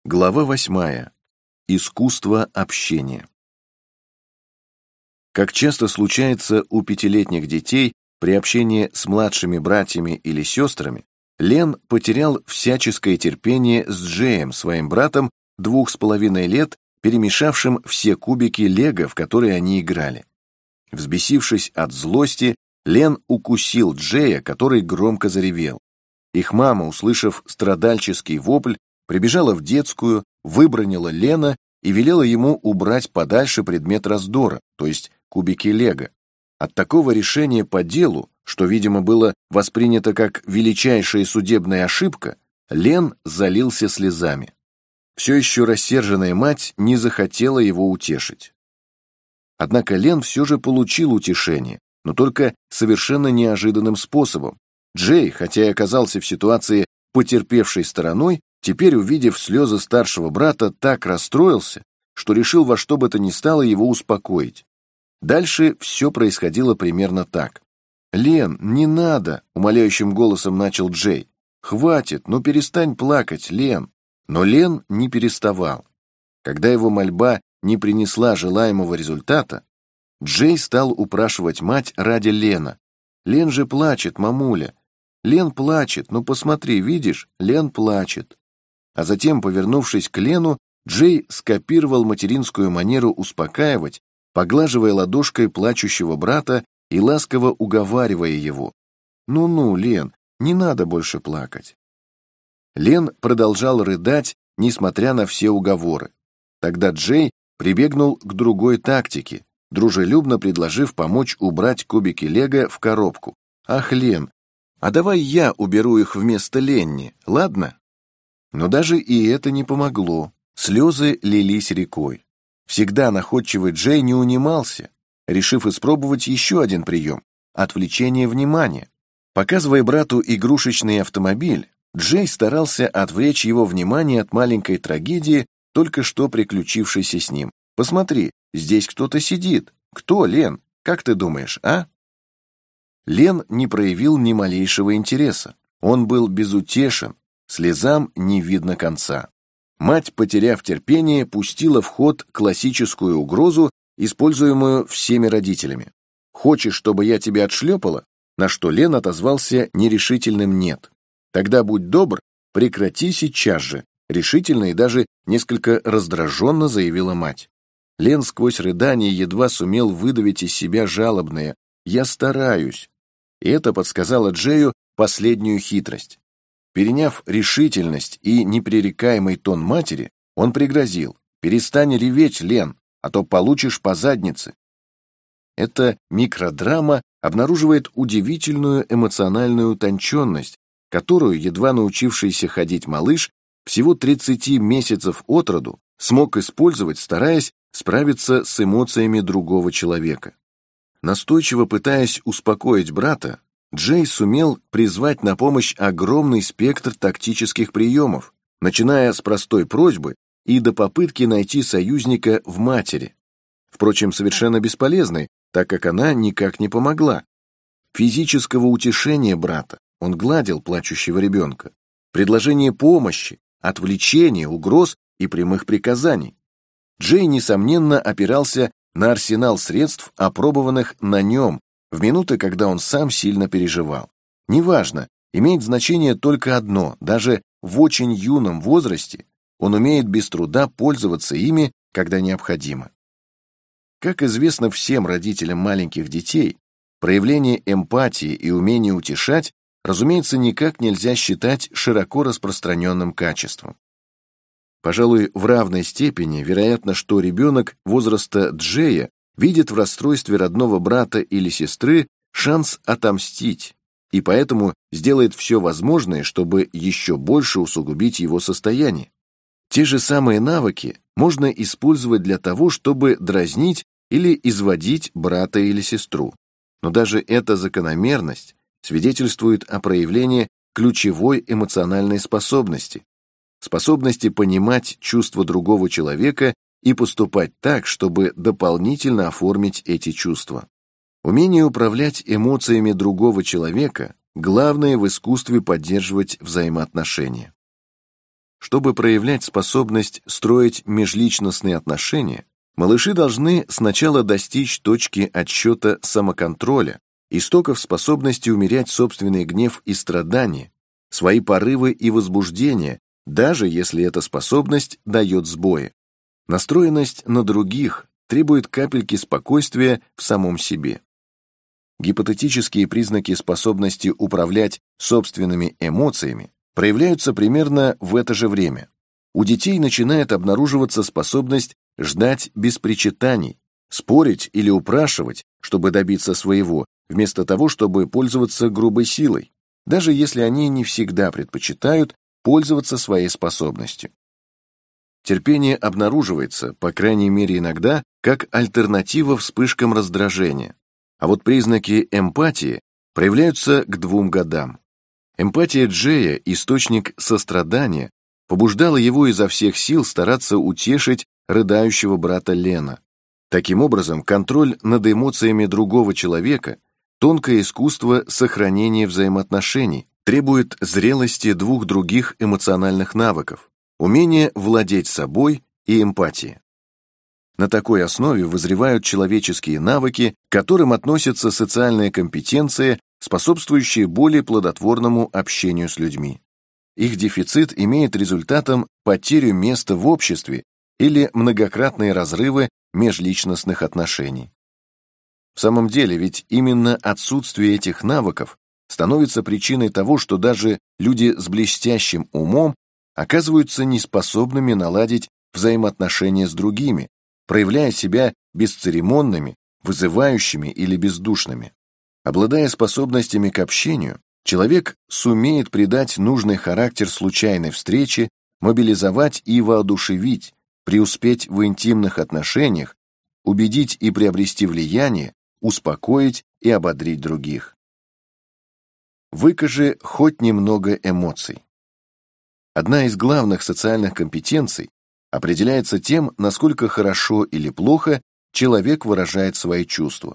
Глава 8. Искусство общения. Как часто случается у пятилетних детей, при общении с младшими братьями или сестрами, Лен потерял всяческое терпение с Джеем, своим братом 2,5 лет, перемешавшим все кубики лего, в которые они играли. Взбесившись от злости, Лен укусил Джея, который громко заревел. Их мама, услышав страдальческий вопль, прибежала в детскую, выбранила Лена и велела ему убрать подальше предмет раздора, то есть кубики лего. От такого решения по делу, что, видимо, было воспринято как величайшая судебная ошибка, Лен залился слезами. Все еще рассерженная мать не захотела его утешить. Однако Лен все же получил утешение, но только совершенно неожиданным способом. Джей, хотя и оказался в ситуации потерпевшей стороной, теперь, увидев слезы старшего брата, так расстроился, что решил во что бы то ни стало его успокоить. Дальше все происходило примерно так. «Лен, не надо!» — умоляющим голосом начал Джей. «Хватит, ну перестань плакать, Лен!» Но Лен не переставал. Когда его мольба не принесла желаемого результата, Джей стал упрашивать мать ради Лена. «Лен же плачет, мамуля! Лен плачет, ну посмотри, видишь, Лен плачет!» А затем, повернувшись к Лену, Джей скопировал материнскую манеру успокаивать, поглаживая ладошкой плачущего брата и ласково уговаривая его. «Ну-ну, Лен, не надо больше плакать». Лен продолжал рыдать, несмотря на все уговоры. Тогда Джей прибегнул к другой тактике, дружелюбно предложив помочь убрать кубики лего в коробку. «Ах, Лен, а давай я уберу их вместо Ленни, ладно?» Но даже и это не помогло. Слезы лились рекой. Всегда находчивый Джей не унимался, решив испробовать еще один прием — отвлечение внимания. Показывая брату игрушечный автомобиль, Джей старался отвлечь его внимание от маленькой трагедии, только что приключившейся с ним. «Посмотри, здесь кто-то сидит. Кто, Лен? Как ты думаешь, а?» Лен не проявил ни малейшего интереса. Он был безутешен, слезам не видно конца. Мать, потеряв терпение, пустила в ход классическую угрозу, используемую всеми родителями. «Хочешь, чтобы я тебя отшлепала?» На что Лен отозвался нерешительным «нет». «Тогда будь добр, прекрати сейчас же», решительно и даже несколько раздраженно заявила мать. Лен сквозь рыдание едва сумел выдавить из себя жалобное «я стараюсь». И это подсказало Джею последнюю хитрость. Переняв решительность и непререкаемый тон матери, он пригрозил: «Перестань реветь, Лен, а то получишь по заднице». Эта микродрама обнаруживает удивительную эмоциональную утонченность, которую едва научившийся ходить малыш всего 30 месяцев от роду смог использовать, стараясь справиться с эмоциями другого человека. Настойчиво пытаясь успокоить брата, Джей сумел призвать на помощь огромный спектр тактических приемов, начиная с простой просьбы и до попытки найти союзника в матери. Впрочем, совершенно бесполезной, так как она никак не помогла. Физического утешения брата, он гладил плачущего ребенка, предложение помощи, отвлечения, угроз и прямых приказаний. Джей, несомненно, опирался на арсенал средств, опробованных на нем, в минуты, когда он сам сильно переживал. Неважно, имеет значение только одно: даже в очень юном возрасте он умеет без труда пользоваться ими, когда необходимо. Как известно всем родителям маленьких детей, проявление эмпатии и умение утешать, разумеется, никак нельзя считать широко распространенным качеством. Пожалуй, в равной степени вероятно, что ребенок возраста Джея видит в расстройстве родного брата или сестры шанс отомстить, и поэтому сделает все возможное, чтобы еще больше усугубить его состояние. Те же самые навыки можно использовать для того, чтобы дразнить или изводить брата или сестру. Но даже эта закономерность свидетельствует о проявлении ключевой эмоциональной способности понимать чувства другого человека и поступать так, чтобы дополнительно оформить эти чувства. Умение управлять эмоциями другого человека – главное в искусстве поддерживать взаимоотношения. Чтобы проявлять способность строить межличностные отношения, малыши должны сначала достичь точки отсчета самоконтроля, истоков способности умерять собственный гнев и страдания, свои порывы и возбуждения, даже если эта способность дает сбои. Настроенность на других требует капельки спокойствия в самом себе. Гипотетические признаки способности управлять собственными эмоциями проявляются примерно в это же время. У детей начинает обнаруживаться способность ждать без причитаний, спорить или упрашивать, чтобы добиться своего, вместо того, чтобы пользоваться грубой силой, даже если они не всегда предпочитают пользоваться своей способностью. Терпение обнаруживается, по крайней мере иногда, как альтернатива вспышкам раздражения, а вот признаки эмпатии проявляются к 2 годам. Эмпатия Джея, источник сострадания, побуждала его изо всех сил стараться утешить рыдающего брата Лена. Таким образом, контроль над эмоциями другого человека, тонкое искусство сохранения взаимоотношений, требует зрелости 2 других эмоциональных навыков: умение владеть собой и эмпатии. На такой основе вызревают человеческие навыки, к которым относятся социальная компетенция, способствующие более плодотворному общению с людьми. Их дефицит имеет результатом потерю места в обществе или многократные разрывы межличностных отношений. В самом деле, ведь именно отсутствие этих навыков становится причиной того, что даже люди с блестящим умом оказываются неспособными наладить взаимоотношения с другими, проявляя себя бесцеремонными, вызывающими или бездушными. Обладая способностями к общению, человек сумеет придать нужный характер случайной встрече, мобилизовать и воодушевить, преуспеть в интимных отношениях, убедить и приобрести влияние, успокоить и ободрить других. Выкажи хоть немного эмоций. Одна из главных социальных компетенций определяется тем, насколько хорошо или плохо человек выражает свои чувства.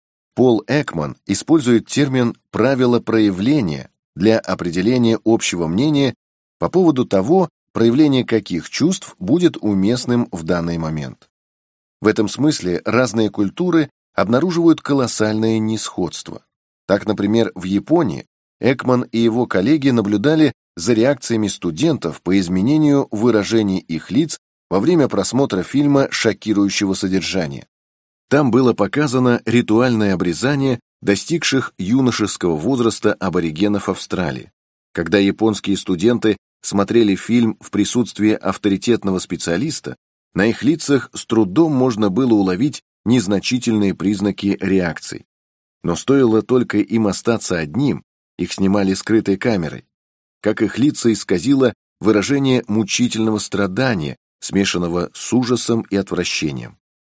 Пол Экман использует термин «правило проявления» для определения общего мнения по поводу того, проявление каких чувств будет уместным в данный момент. В этом смысле разные культуры обнаруживают колоссальное несходство. Так, например, в Японии Экман и его коллеги наблюдали за реакциями студентов по изменению выражений их лиц во время просмотра фильма шокирующего содержания. Там было показано ритуальное обрезание достигших юношеского возраста аборигенов Австралии. Когда японские студенты смотрели фильм в присутствии авторитетного специалиста, на их лицах с трудом можно было уловить незначительные признаки реакций. Но стоило только им остаться одним, их снимали скрытой камерой, как их лица исказило выражение мучительного страдания, смешанного с ужасом и отвращением.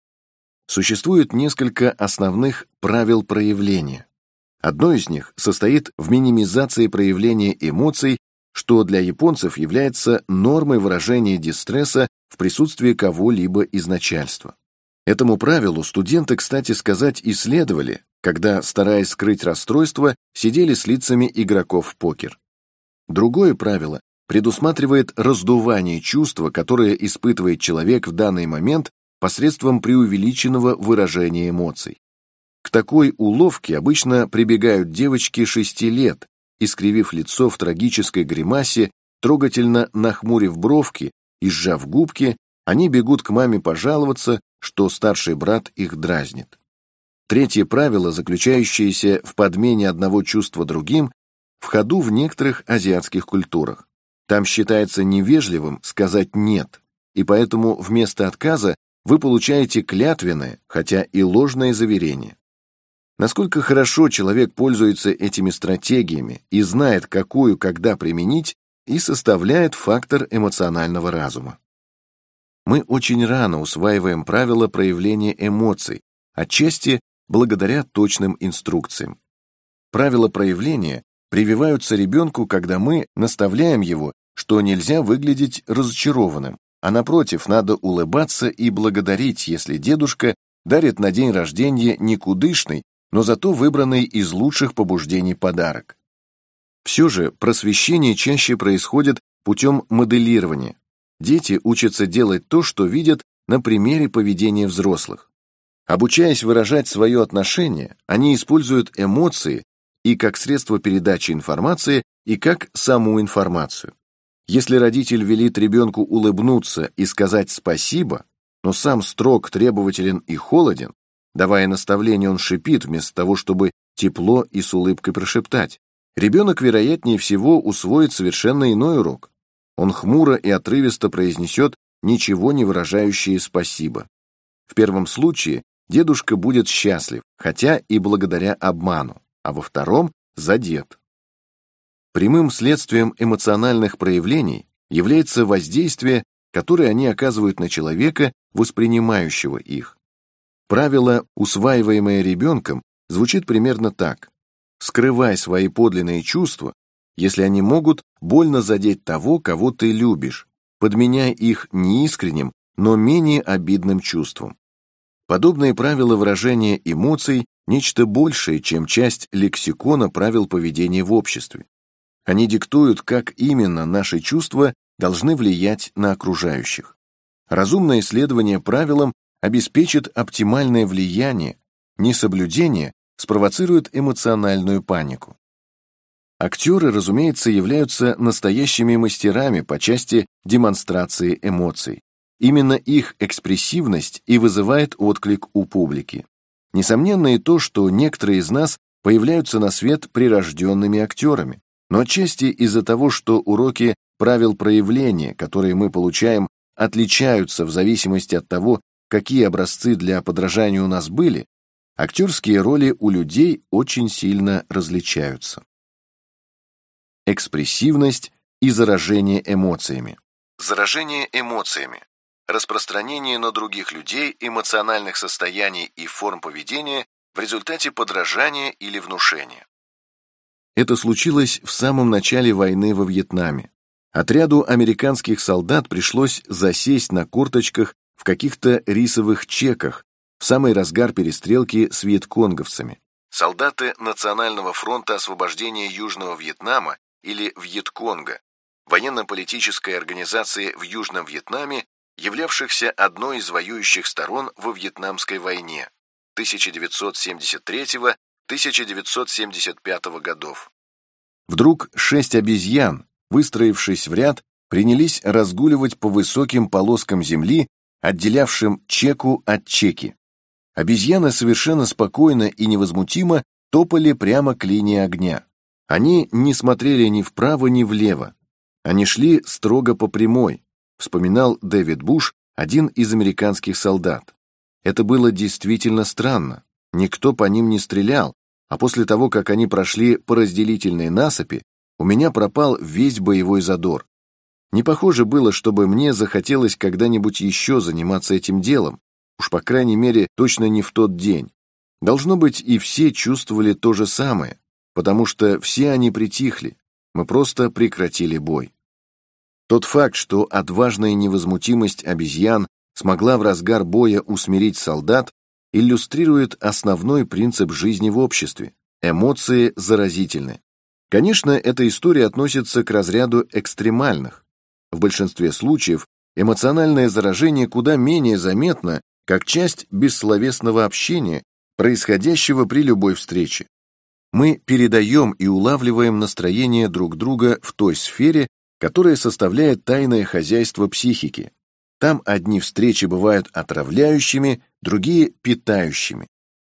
Существует несколько основных правил проявления. Одно из них состоит в минимизации проявления эмоций, что для японцев является нормой выражения дистресса в присутствии кого-либо из начальства. Этому правилу студенты, кстати сказать, исследовали, когда, стараясь скрыть расстройство, сидели с лицами игроков в покер. Другое правило предусматривает раздувание чувства, которое испытывает человек в данный момент посредством преувеличенного выражения эмоций. К такой уловке обычно прибегают девочки 6 лет, искривив лицо в трагической гримасе, трогательно нахмурив бровки и сжав губки, они бегут к маме пожаловаться, что старший брат их дразнит. Третье правило, заключающееся в подмене одного чувства другим, в ходу в некоторых азиатских культурах. Там считается невежливым сказать «нет», и поэтому вместо отказа вы получаете клятвенное, хотя и ложное заверение. Насколько хорошо человек пользуется этими стратегиями и знает, какую когда применить, и составляет фактор эмоционального разума. Мы очень рано усваиваем правила проявления эмоций, отчасти благодаря точным инструкциям. Правила проявления прививаются ребенку, когда мы наставляем его, что нельзя выглядеть разочарованным, а напротив, надо улыбаться и благодарить, если дедушка дарит на день рождения никудышный, но зато выбранный из лучших побуждений подарок. Все же просвещение чаще происходит путем моделирования. Дети учатся делать то, что видят на примере поведения взрослых. Обучаясь выражать свое отношение, они используют эмоции и как средство передачи информации, и как саму информацию. Если родитель велит ребенку улыбнуться и сказать «спасибо», но сам строг, требователен и холоден, давая наставление, он шипит, вместо того, чтобы тепло и с улыбкой прошептать, ребенок, вероятнее всего, усвоит совершенно иной урок. Он хмуро и отрывисто произнесет ничего не выражающее «спасибо». В первом случае дедушка будет счастлив, хотя и благодаря обману, а во втором – задет. Прямым следствием эмоциональных проявлений является воздействие, которое они оказывают на человека, воспринимающего их. Правило, усваиваемое ребенком, звучит примерно так: скрывай свои подлинные чувства, если они могут больно задеть того, кого ты любишь, подменяй их неискренним, но менее обидным чувством. Подобные правила выражения эмоций – нечто большее, чем часть лексикона правил поведения в обществе. Они диктуют, как именно наши чувства должны влиять на окружающих. Разумное следование правилам обеспечит оптимальное влияние, несоблюдение спровоцирует эмоциональную панику. Актеры, разумеется, являются настоящими мастерами по части демонстрации эмоций. Именно их экспрессивность и вызывает отклик у публики. Несомненно и то, что некоторые из нас появляются на свет прирожденными актерами, но отчасти из-за того, что уроки правил проявления, которые мы получаем, отличаются в зависимости от того, какие образцы для подражания у нас были, актерские роли у людей очень сильно различаются. Экспрессивность и заражение эмоциями. Заражение эмоциями. Распространение на других людей эмоциональных состояний и форм поведения в результате подражания или внушения. Это случилось в самом начале войны во Вьетнаме. Отряду американских солдат пришлось засесть на корточках в каких-то рисовых чеках в самый разгар перестрелки с вьетконговцами. Солдаты Национального фронта освобождения Южного Вьетнама или Вьетконга, военно-политической организации в Южном Вьетнаме, являвшихся одной из воюющих сторон во Вьетнамской войне 1973-1975 годов. Вдруг 6 обезьян, выстроившись в ряд, принялись разгуливать по высоким полоскам земли, отделявшим чеку от чеки. Обезьяны совершенно спокойно и невозмутимо топали прямо к линии огня. Они не смотрели ни вправо, ни влево. Они шли строго по прямой, вспоминал Дэвид Буш, один из американских солдат. Это было действительно странно. Никто по ним не стрелял, а после того, как они прошли по разделительной насыпи, у меня пропал весь боевой задор. Не похоже было, чтобы мне захотелось когда-нибудь еще заниматься этим делом, уж по крайней мере точно не в тот день. Должно быть, и все чувствовали то же самое, потому что все они притихли, мы просто прекратили бой. Тот факт, что отважная невозмутимость обезьян смогла в разгар боя усмирить солдат, иллюстрирует основной принцип жизни в обществе – эмоции заразительны. Конечно, эта история относится к разряду экстремальных. В большинстве случаев эмоциональное заражение куда менее заметно, как часть бессловесного общения, происходящего при любой встрече. Мы передаем и улавливаем настроение друг друга в той сфере, которая составляет тайное хозяйство психики. Там одни встречи бывают отравляющими, другие – питающими.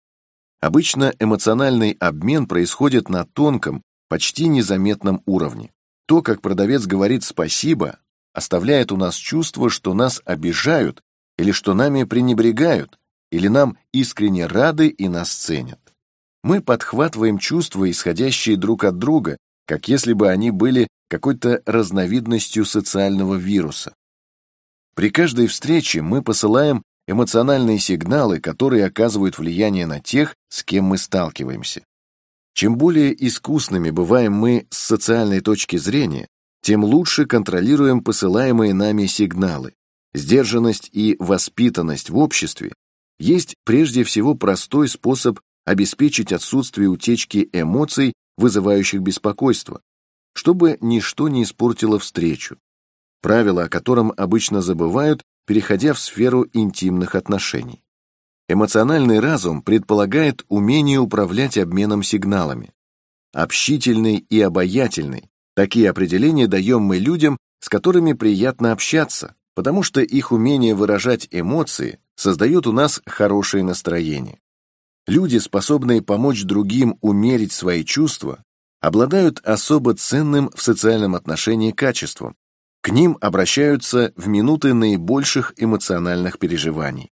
Обычно эмоциональный обмен происходит на тонком, почти незаметном уровне. То, как продавец говорит «спасибо», оставляет у нас чувство, что нас обижают, или что нами пренебрегают, или нам искренне рады и нас ценят. Мы подхватываем чувства, исходящие друг от друга, как если бы они были какой-то разновидностью социального вируса. При каждой встрече мы посылаем эмоциональные сигналы, которые оказывают влияние на тех, с кем мы сталкиваемся. Чем более искусными бываем мы с социальной точки зрения, тем лучше контролируем посылаемые нами сигналы. Сдержанность и воспитанность в обществе есть прежде всего простой способ обеспечить отсутствие утечки эмоций, вызывающих беспокойство. чтобы ничто не испортило встречу. Правило, о котором обычно забывают, переходя в сферу интимных отношений. Эмоциональный разум предполагает умение управлять обменом сигналами. Общительный и обаятельный – такие определения даем мы людям, с которыми приятно общаться, потому что их умение выражать эмоции создает у нас хорошее настроение. Люди, способные помочь другим умерить свои чувства, обладают особо ценным в социальном отношении качеством. К ним обращаются в минуты наибольших эмоциональных переживаний.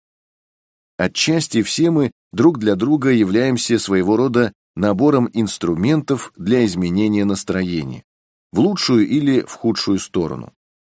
Отчасти все мы друг для друга являемся своего рода набором инструментов для изменения настроения, в лучшую или в худшую сторону.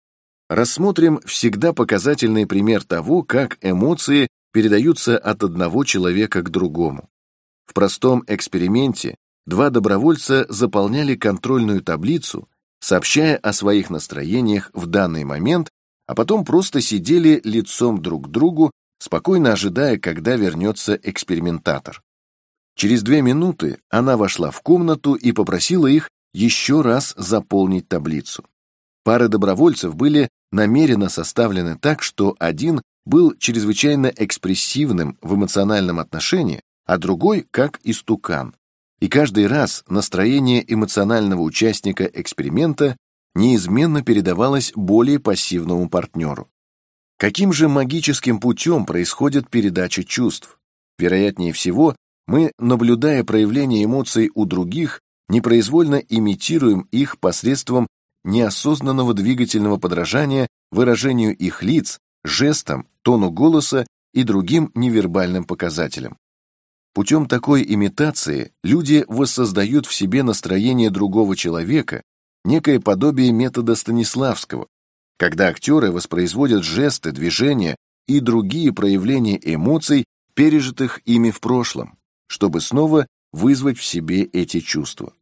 Рассмотрим всегда показательный пример того, как эмоции передаются от одного человека к другому. В простом эксперименте два добровольца заполняли контрольную таблицу, сообщая о своих настроениях в данный момент, а потом просто сидели лицом друг к другу, спокойно ожидая, когда вернется экспериментатор. Через 2 минуты она вошла в комнату и попросила их еще раз заполнить таблицу. Пары добровольцев были намеренно составлены так, что один был чрезвычайно экспрессивным в эмоциональном отношении, а другой как истукан. И каждый раз настроение эмоционального участника эксперимента неизменно передавалось более пассивному партнеру. Каким же магическим путем происходит передача чувств? Вероятнее всего, мы, наблюдая проявление эмоций у других, непроизвольно имитируем их посредством неосознанного двигательного подражания выражению их лиц, жестам, тону голоса и другим невербальным показателям. Путем такой имитации люди воссоздают в себе настроение другого человека, некое подобие метода Станиславского, когда актеры воспроизводят жесты, движения и другие проявления эмоций, пережитых ими в прошлом, чтобы снова вызвать в себе эти чувства.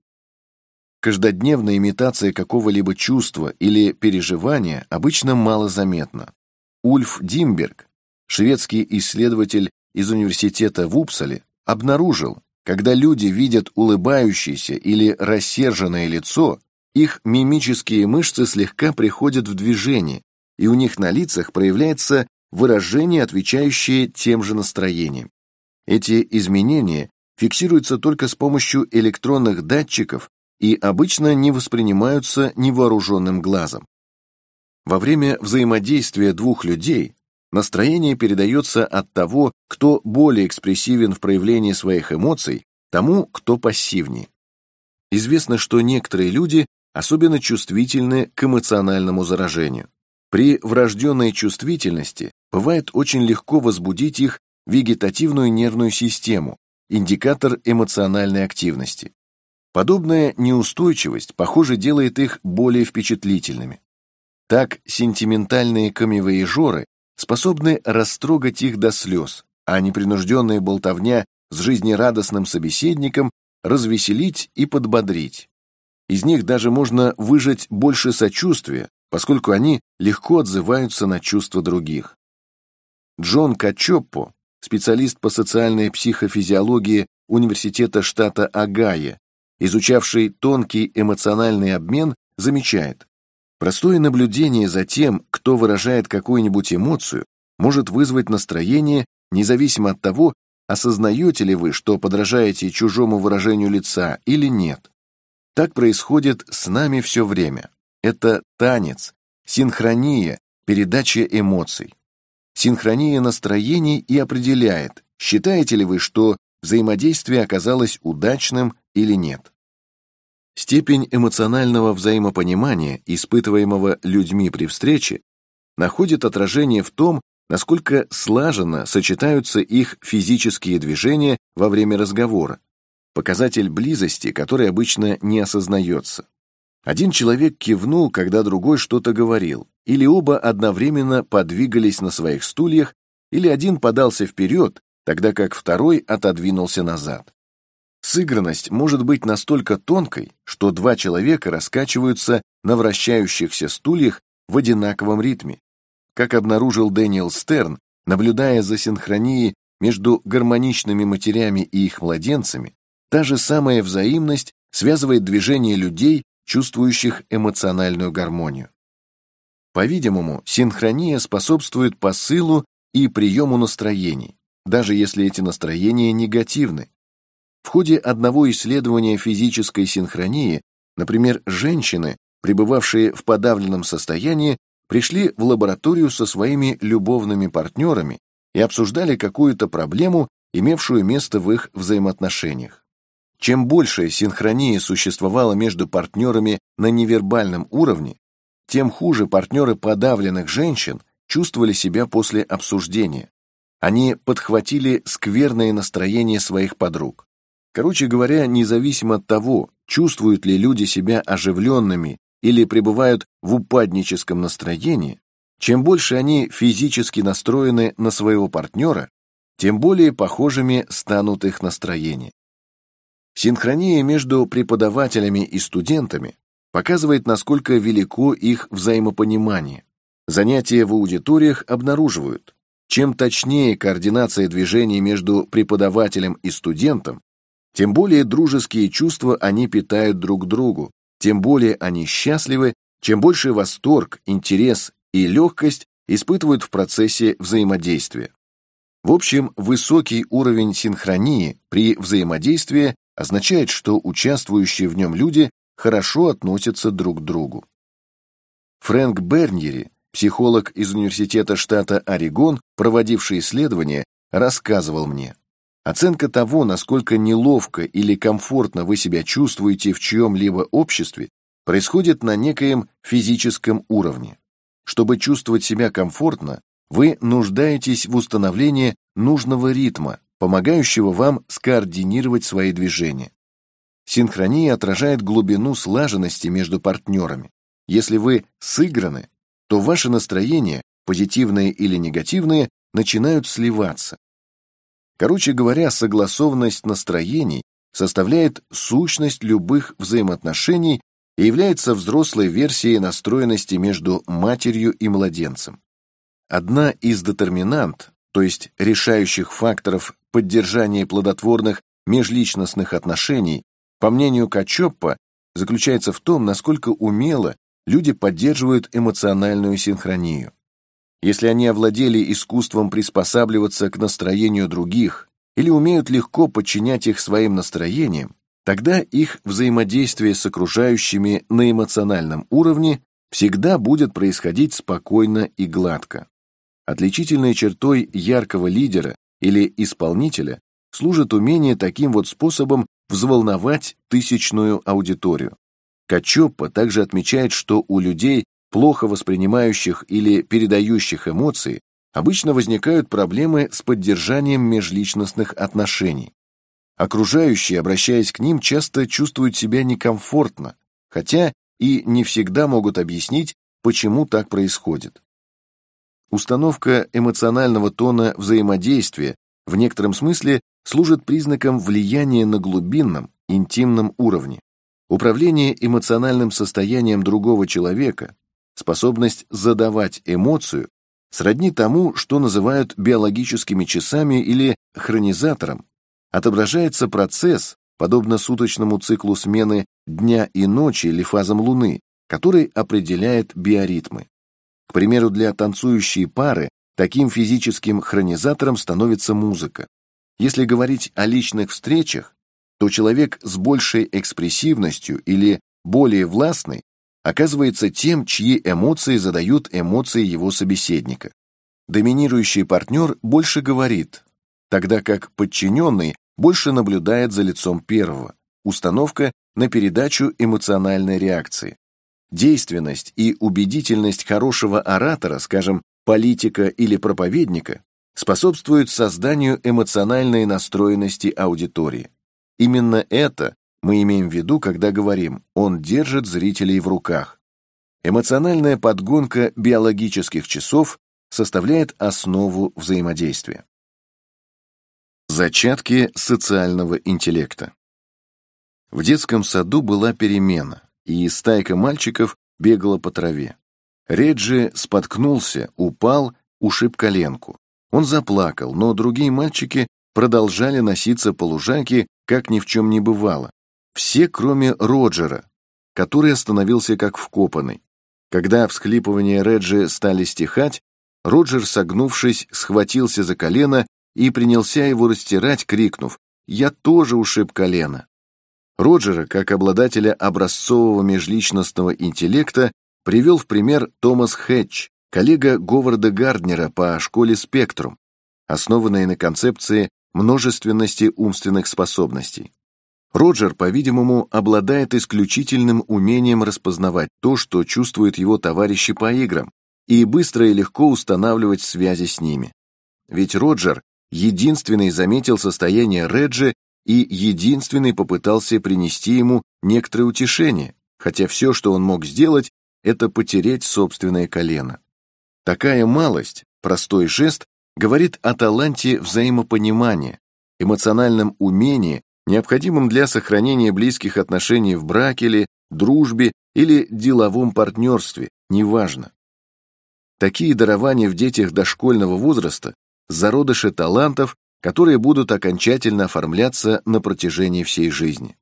Каждодневная имитация какого-либо чувства или переживания обычно малозаметна. Ульф Димберг, шведский исследователь из университета в Упсале, обнаружил, когда люди видят улыбающееся или рассерженное лицо, их мимические мышцы слегка приходят в движение, и у них на лицах проявляется выражение, отвечающее тем же настроениям. Эти изменения фиксируются только с помощью электронных датчиков и обычно не воспринимаются невооруженным глазом. Во время взаимодействия двух людей настроение передается от того, кто более экспрессивен в проявлении своих эмоций, тому, кто пассивнее. Известно, что некоторые люди особенно чувствительны к эмоциональному заражению. При врожденной чувствительности бывает очень легко возбудить их вегетативную нервную систему, индикатор эмоциональной активности. Подобная неустойчивость, похоже, делает их более впечатлительными. Так, сентиментальные камевояжеры способны растрогать их до слез, а непринужденная болтовня с жизнерадостным собеседником развеселить и подбодрить. Из них даже можно выжать больше сочувствия, поскольку они легко отзываются на чувства других. Джон Качоппо, специалист по социальной психофизиологии Университета штата Огайо, изучавший тонкий эмоциональный обмен, замечает: простое наблюдение за тем, кто выражает какую-нибудь эмоцию, может вызвать настроение, независимо от того, осознаете ли вы, что подражаете чужому выражению лица или нет. Так происходит с нами все время. Это танец, синхрония, передача эмоций. Синхрония настроений и определяет, считаете ли вы, что взаимодействие оказалось удачным или нет. Степень эмоционального взаимопонимания, испытываемого людьми при встрече, находит отражение в том, насколько слаженно сочетаются их физические движения во время разговора, показатель близости, который обычно не осознается. Один человек кивнул, когда другой что-то говорил, или оба одновременно подвигались на своих стульях, или один подался вперед, тогда как второй отодвинулся назад. Сыгранность может быть настолько тонкой, что два человека раскачиваются на вращающихся стульях в одинаковом ритме. Как обнаружил Дэниел Стерн, наблюдая за синхронией между гармоничными матерями и их младенцами, та же самая взаимность связывает движение людей чувствующих эмоциональную гармонию. По-видимому, синхрония способствует посылу и приему настроений, даже если эти настроения негативны. В ходе одного исследования физической синхронии, например, женщины, пребывавшие в подавленном состоянии, пришли в лабораторию со своими любовными партнерами и обсуждали какую-то проблему, имевшую место в их взаимоотношениях. Чем большая синхрония существовала между партнерами на невербальном уровне, тем хуже партнеры подавленных женщин чувствовали себя после обсуждения. Они подхватили скверное настроение своих подруг. Короче говоря, независимо от того, чувствуют ли люди себя оживленными или пребывают в упадническом настроении, чем больше они физически настроены на своего партнера, тем более похожими станут их настроения. Синхрония между преподавателями и студентами показывает, насколько велико их взаимопонимание. Занятия в аудиториях обнаруживают, чем точнее координация движений между преподавателем и студентом, тем более дружеские чувства они питают друг к другу, тем более они счастливы, чем больше восторг, интерес и легкость испытывают в процессе взаимодействия. В общем, высокий уровень синхронии при взаимодействии означает, что участвующие в нем люди хорошо относятся друг к другу. Фрэнк Берньери, психолог из университета штата Орегон, проводивший исследование, рассказывал мне: оценка того, насколько неловко или комфортно вы себя чувствуете в чьем-либо обществе, происходит на некоем физическом уровне. Чтобы чувствовать себя комфортно, вы нуждаетесь в установлении нужного ритма, помогающего вам скоординировать свои движения. Синхрония отражает глубину слаженности между партнерами. Если вы сыграны, то ваши настроения, позитивные или негативные, начинают сливаться. Короче говоря, согласованность настроений составляет сущность любых взаимоотношений и является взрослой версией настроенности между матерью и младенцем. Одна из детерминант, то есть решающих факторов поддержания плодотворных межличностных отношений, по мнению Качоппа, заключается в том, насколько умело люди поддерживают эмоциональную синхронию. Если они овладели искусством приспосабливаться к настроению других или умеют легко подчинять их своим настроениям, тогда их взаимодействие с окружающими на эмоциональном уровне всегда будет происходить спокойно и гладко. Отличительной чертой яркого лидера или исполнителя служит умение таким вот способом взволновать тысячную аудиторию. Качоппа также отмечает, что у людей, плохо воспринимающих или передающих эмоции, обычно возникают проблемы с поддержанием межличностных отношений. Окружающие, обращаясь к ним, часто чувствуют себя некомфортно, хотя и не всегда могут объяснить, почему так происходит. Установка эмоционального тона взаимодействия в некотором смысле служит признаком влияния на глубинном, интимном уровне. Управление эмоциональным состоянием другого человека, способность задавать эмоцию, сродни тому, что называют биологическими часами или хронизатором. Отображается процесс, подобно суточному циклу смены дня и ночи или фазам Луны, который определяет биоритмы. К примеру, для танцующей пары таким физическим хронизатором становится музыка. Если говорить о личных встречах, то человек с большей экспрессивностью или более властный оказывается тем, чьи эмоции задают эмоции его собеседника. Доминирующий партнер больше говорит, тогда как подчиненный больше наблюдает за лицом первого. Установка на передачу эмоциональной реакции. Действенность и убедительность хорошего оратора, скажем, политика или проповедника, способствуют созданию эмоциональной настроенности аудитории. Именно это мы имеем в виду, когда говорим «он держит зрителей в руках». Эмоциональная подгонка биологических часов составляет основу взаимодействия. Зачатки социального интеллекта. В детском саду была перемена, и стайка мальчиков бегала по траве. Реджи споткнулся, упал, ушиб коленку. Он заплакал, но другие мальчики продолжали носиться по лужайке, как ни в чем не бывало. Все, кроме Роджера. который остановился как вкопанный. Когда всхлипывания Реджи стали стихать, Роджер, согнувшись, схватился за колено и принялся его растирать, крикнув: «Я тоже ушиб колено». Роджера, как обладателя образцового межличностного интеллекта, привел в пример Томас Хэтч, коллега Говарда Гарднера по школе «Спектрум», основанной на концепции множественности умственных способностей. Роджер, по-видимому, обладает исключительным умением распознавать то, что чувствуют его товарищи по играм, и быстро и легко устанавливать связи с ними. Ведь Роджер единственный заметил состояние Реджи и единственный попытался принести ему некоторое утешение, хотя все, что он мог сделать, это потереть собственное колено. Такая малость, простой жест, говорит о таланте взаимопонимания, эмоциональном умении, необходимом для сохранения близких отношений в браке или дружбе или деловом партнерстве, неважно. Такие дарования в детях дошкольного возраста – зародыши талантов, которые будут окончательно оформляться на протяжении всей жизни.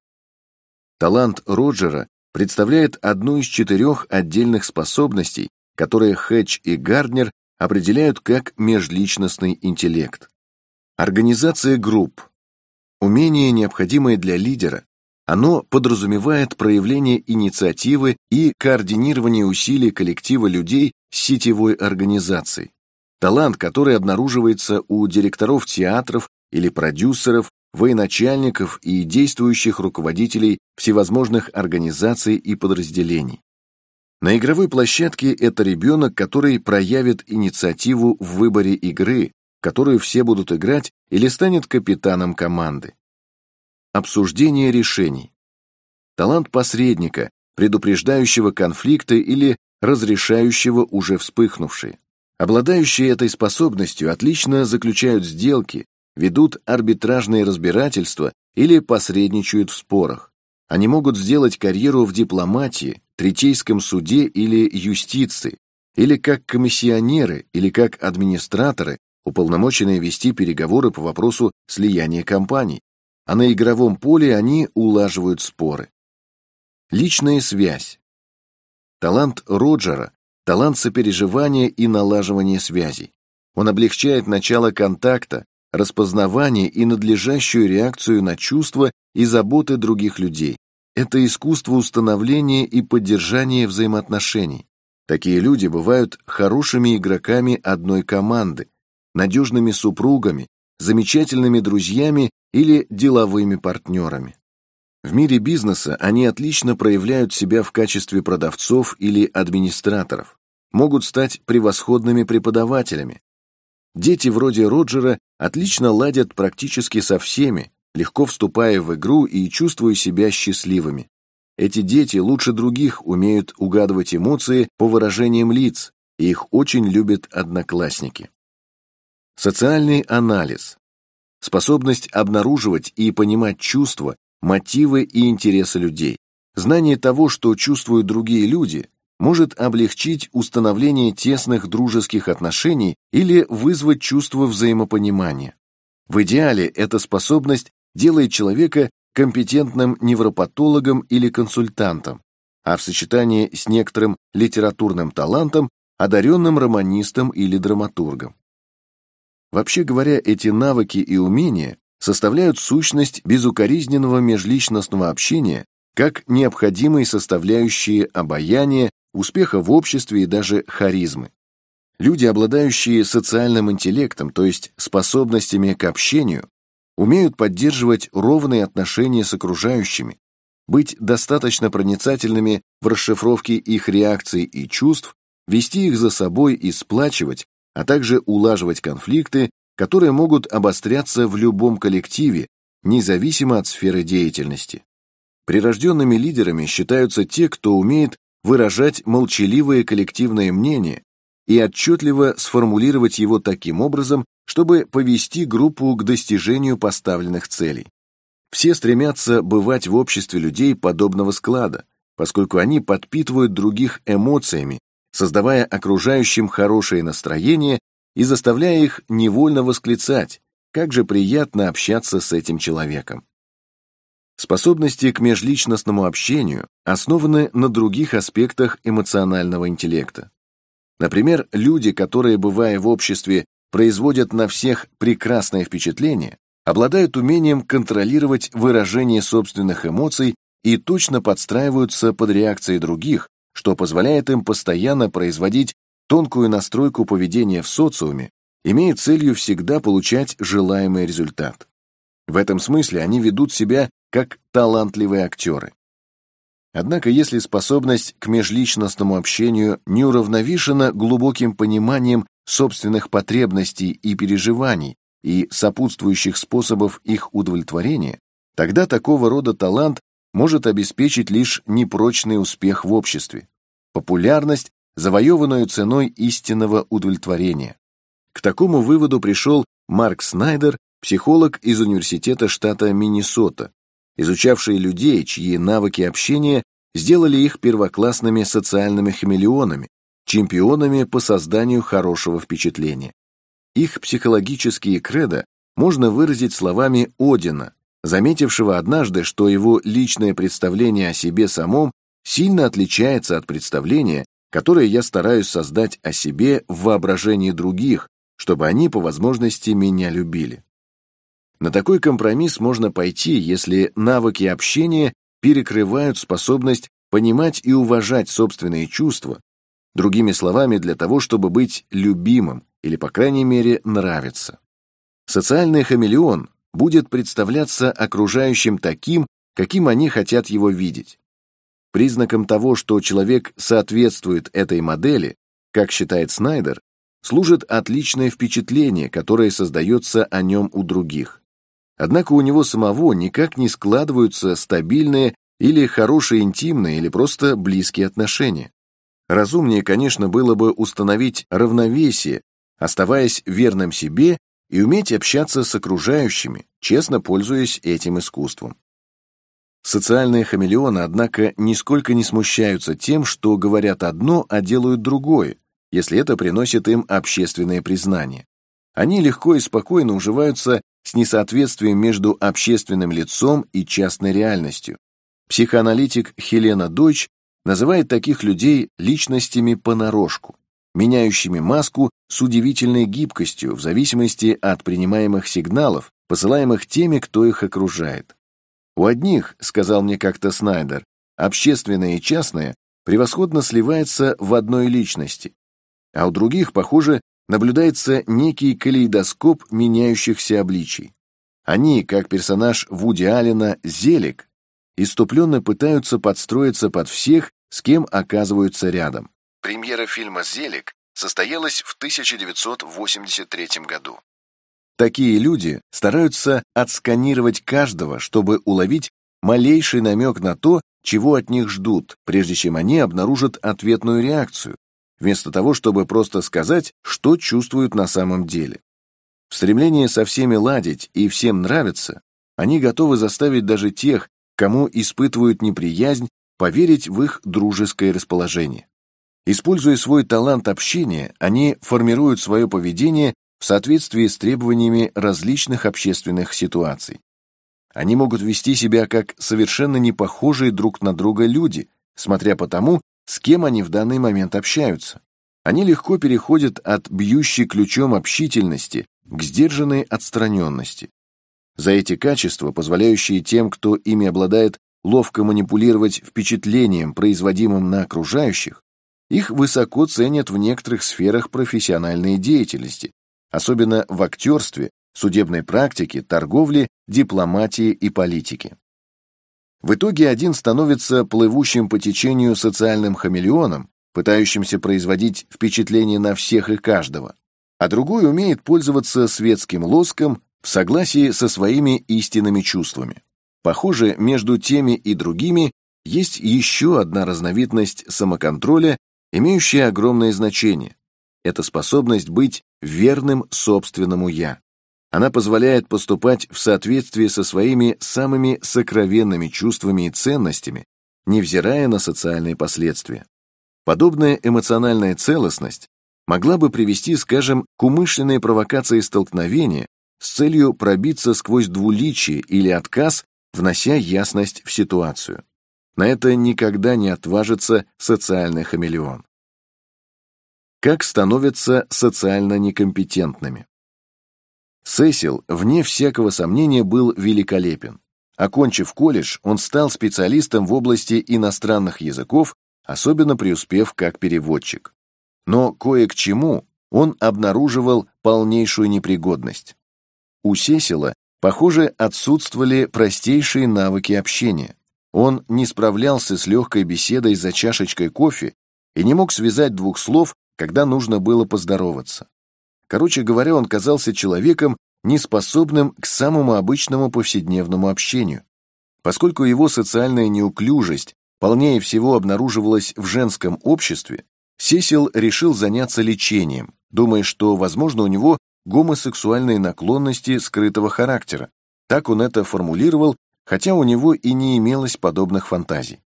Талант Роджера представляет одну из 4 отдельных способностей, которые Хэтч и Гарднер определяют как межличностный интеллект. Организация групп. Умение, необходимое для лидера, оно подразумевает проявление инициативы и координирование усилий коллектива людей с сетевой организацией. Талант, который обнаруживается у директоров театров или продюсеров, военачальников и действующих руководителей всевозможных организаций и подразделений. На игровой площадке это ребенок, который проявит инициативу в выборе игры, в которую все будут играть, или станет капитаном команды. Обсуждение решений. Талант посредника, предупреждающего конфликты или разрешающего уже вспыхнувшие. Обладающие этой способностью отлично заключают сделки, ведут арбитражные разбирательства или посредничают в спорах. Они могут сделать карьеру в дипломатии, третейском суде или юстиции, или как комиссионеры, или как администраторы, уполномоченные вести переговоры по вопросу слияния компаний, а на игровом поле они улаживают споры. Личная связь. Талант Роджера – талант сопереживания и налаживания связей. Он облегчает начало контакта, распознавание и надлежащую реакцию на чувства и заботы других людей. Это искусство установления и поддержания взаимоотношений. Такие люди бывают хорошими игроками одной команды, надежными супругами, замечательными друзьями или деловыми партнерами. В мире бизнеса они отлично проявляют себя в качестве продавцов или администраторов, могут стать превосходными преподавателями. Дети вроде Роджера отлично ладят практически со всеми, легко вступая в игру и чувствуя себя счастливыми. Эти дети лучше других умеют угадывать эмоции по выражениям лиц, и их очень любят одноклассники. Социальный анализ. Способность обнаруживать и понимать чувства, мотивы и интересы людей. Знание того, что чувствуют другие люди, может облегчить установление тесных дружеских отношений или вызвать чувство взаимопонимания. В идеале эта способность делает человека компетентным невропатологом или консультантом, а в сочетании с некоторым литературным талантом одаренным романистом или драматургом. Вообще говоря, эти навыки и умения составляют сущность безукоризненного межличностного общения как необходимые составляющие обаяния, успеха в обществе и даже харизмы. Люди, обладающие социальным интеллектом, то есть способностями к общению, умеют поддерживать ровные отношения с окружающими, быть достаточно проницательными в расшифровке их реакций и чувств, вести их за собой и сплачивать, а также улаживать конфликты, которые могут обостряться в любом коллективе, независимо от сферы деятельности. Прирожденными лидерами считаются те, кто умеет выражать молчаливое коллективное мнение и отчетливо сформулировать его таким образом, чтобы повести группу к достижению поставленных целей. Все стремятся бывать в обществе людей подобного склада, поскольку они подпитывают других эмоциями, создавая окружающим хорошее настроение и заставляя их невольно восклицать: «Как же приятно общаться с этим человеком!». Способности к межличностному общению основаны на других аспектах эмоционального интеллекта. Например, люди, которые, бывая в обществе, производят на всех прекрасное впечатление, обладают умением контролировать выражение собственных эмоций и точно подстраиваются под реакции других, что позволяет им постоянно производить тонкую настройку поведения в социуме, имея целью всегда получать желаемый результат. В этом смысле они ведут себя как талантливые актеры. Однако, если способность к межличностному общению не уравновешена глубоким пониманием собственных потребностей и переживаний и сопутствующих способов их удовлетворения, тогда такого рода талант может обеспечить лишь непрочный успех в обществе, популярность, завоеванную ценой истинного удовлетворения. К такому выводу пришел Марк Снайдер, психолог из университета штата Миннесота, изучавший людей, чьи навыки общения сделали их первоклассными социальными хамелеонами, чемпионами по созданию хорошего впечатления. Их психологические кредо можно выразить словами Одина, заметившего однажды, что его личное представление о себе самом сильно отличается от представления, которое я стараюсь создать о себе в воображении других, чтобы они по возможности меня любили. На такой компромисс можно пойти, если навыки общения перекрывают способность понимать и уважать собственные чувства, другими словами, для того, чтобы быть любимым или, по крайней мере, нравиться. Социальный хамелеон будет представляться окружающим таким, каким они хотят его видеть. Признаком того, что человек соответствует этой модели, как считает Снайдер, служит отличное впечатление, которое создается о нем у других. Однако у него самого никак не складываются стабильные или хорошие интимные или просто близкие отношения. Разумнее, конечно, было бы установить равновесие, оставаясь верным себе и уметь общаться с окружающими, честно пользуясь этим искусством. Социальные хамелеоны, однако, нисколько не смущаются тем, что говорят одно, а делают другое, если это приносит им общественное признание. Они легко и спокойно уживаются с несоответствием между общественным лицом и частной реальностью. Психоаналитик Хелена Дойч называет таких людей личностями понарошку, меняющими маску с удивительной гибкостью в зависимости от принимаемых сигналов, посылаемых теми, кто их окружает. У одних, сказал мне как-то Снайдер, общественное и частное превосходно сливается в одной личности, а у других, похоже, наблюдается некий калейдоскоп меняющихся обличий. Они, как персонаж Вуди Аллена Зелик, исступленно пытаются подстроиться под всех, с кем оказываются рядом. Премьера фильма «Зелик» состоялась в 1983 году. Такие люди стараются отсканировать каждого, чтобы уловить малейший намек на то, чего от них ждут, прежде чем они обнаружат ответную реакцию, вместо того, чтобы просто сказать, что чувствуют на самом деле. В стремлении со всеми ладить и всем нравиться, они готовы заставить даже тех, кому испытывают неприязнь, поверить в их дружеское расположение. Используя свой талант общения, они формируют свое поведение в соответствии с требованиями различных общественных ситуаций. Они могут вести себя как совершенно не похожие друг на друга люди, смотря по тому, с кем они в данный момент общаются. Они легко переходят от бьющей ключом общительности к сдержанной отстраненности. За эти качества, позволяющие тем, кто ими обладает, ловко манипулировать впечатлением, производимым на окружающих, их высоко ценят в некоторых сферах профессиональной деятельности, особенно в актерстве, судебной практике, торговле, дипломатии и политике. В итоге один становится плывущим по течению социальным хамелеоном, пытающимся производить впечатление на всех и каждого, а другой умеет пользоваться светским лоском в согласии со своими истинными чувствами. Похоже, между теми и другими есть еще одна разновидность самоконтроля, имеющая огромное значение. Это способность быть верным собственному «я». Она позволяет поступать в соответствии со своими самыми сокровенными чувствами и ценностями, невзирая на социальные последствия. Подобная эмоциональная целостность могла бы привести, скажем, к умышленной провокации столкновения с целью пробиться сквозь двуличие или отказ внося ясность в ситуацию. На это никогда не отважится социальный хамелеон. Как становятся социально некомпетентными? Сесил, вне всякого сомнения, был великолепен. Окончив колледж, он стал специалистом в области иностранных языков, особенно преуспев как переводчик. Но кое к чему он обнаруживал полнейшую непригодность. У Сесила, похоже, отсутствовали простейшие навыки общения. Он не справлялся с легкой беседой за чашечкой кофе и не мог связать двух слов, когда нужно было поздороваться. Короче говоря, он казался человеком, неспособным к самому обычному повседневному общению. Поскольку его социальная неуклюжесть полнее всего обнаруживалась в женском обществе, Сесил решил заняться лечением, думая, что, возможно, у него гомосексуальные наклонности скрытого характера. Так он это формулировал, хотя у него и не имелось подобных фантазий.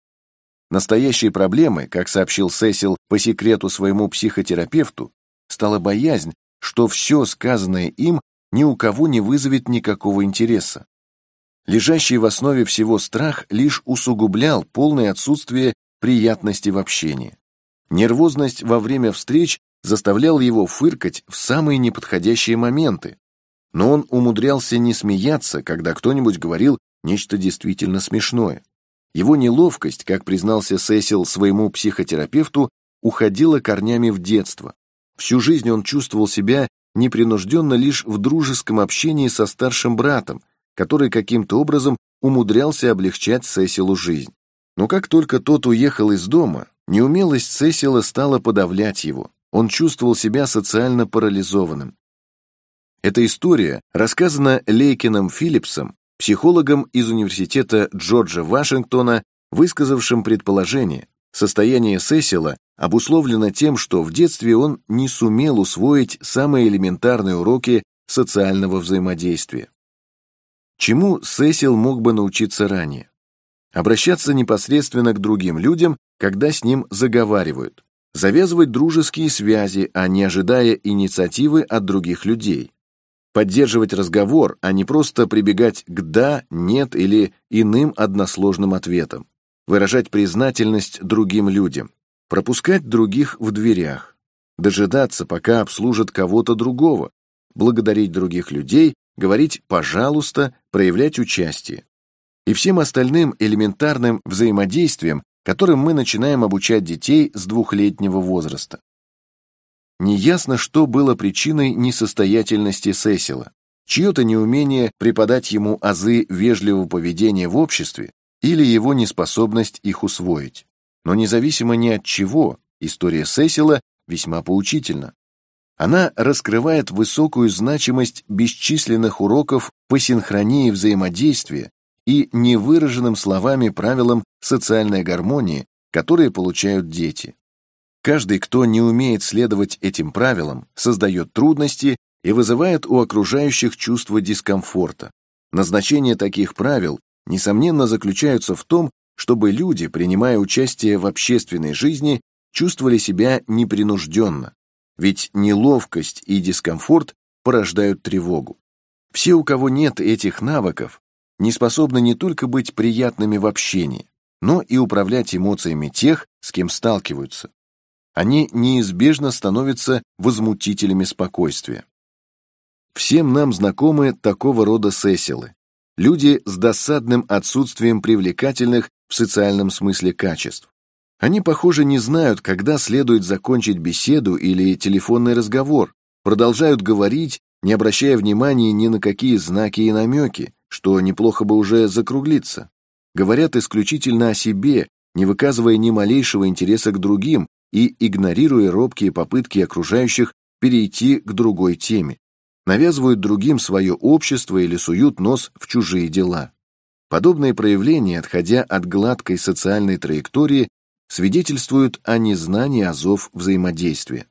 Настоящей проблемой, как сообщил Сесил по секрету своему психотерапевту, стала боязнь, что все сказанное им ни у кого не вызовет никакого интереса. Лежащий в основе всего страх лишь усугублял полное отсутствие приятности в общении. Нервозность во время встреч заставляла его фыркать в самые неподходящие моменты, но он умудрялся не смеяться, когда кто-нибудь говорил нечто действительно смешное. Его неловкость, как признался Сесил своему психотерапевту, уходила корнями в детство. Всю жизнь он чувствовал себя непринужденно лишь в дружеском общении со старшим братом, который каким-то образом умудрялся облегчать Сесилу жизнь. Но как только тот уехал из дома, неумелость Сесила стала подавлять его. Он чувствовал себя социально парализованным. Эта история рассказана Лейкеном Филлипсом, психологом из университета Джорджа Вашингтона, высказавшим предположение: состояние Сесила обусловлено тем, что в детстве он не сумел усвоить самые элементарные уроки социального взаимодействия. Чему Сесил мог бы научиться ранее? Обращаться непосредственно к другим людям, когда с ним заговаривают. Завязывать дружеские связи, а не ожидая инициативы от других людей. Поддерживать разговор, а не просто прибегать к «да», «нет» или иным односложным ответам. Выражать признательность другим людям. Пропускать других в дверях. Дожидаться, пока обслужат кого-то другого. Благодарить других людей, говорить «пожалуйста», проявлять участие. И всем остальным элементарным взаимодействиям, которым мы начинаем обучать детей с 2-летнего возраста. Неясно, что было причиной несостоятельности Сесила: чье-то неумение преподать ему азы вежливого поведения в обществе или его неспособность их усвоить. Но независимо ни от чего, история Сесила весьма поучительна. Она раскрывает высокую значимость бесчисленных уроков по синхронии взаимодействия и невыраженным словами правилам социальной гармонии, которые получают дети. Каждый, кто не умеет следовать этим правилам, создает трудности и вызывает у окружающих чувство дискомфорта. Назначение таких правил, несомненно, заключается в том, чтобы люди, принимая участие в общественной жизни, чувствовали себя непринужденно, ведь неловкость и дискомфорт порождают тревогу. Все, у кого нет этих навыков, не способны не только быть приятными в общении, но и управлять эмоциями тех, с кем сталкиваются. Они неизбежно становятся возмутителями спокойствия. Всем нам знакомы такого рода Сесилы. Люди с досадным отсутствием привлекательных в социальном смысле качеств. Они, похоже, не знают, когда следует закончить беседу или телефонный разговор, продолжают говорить, не обращая внимания ни на какие знаки и намеки, что неплохо бы уже закруглиться. Говорят исключительно о себе, не выказывая ни малейшего интереса к другим и игнорируя робкие попытки окружающих перейти к другой теме. Навязывают другим свое общество или суют нос в чужие дела. Подобные проявления, отходя от гладкой социальной траектории, свидетельствуют о незнании азов взаимодействия.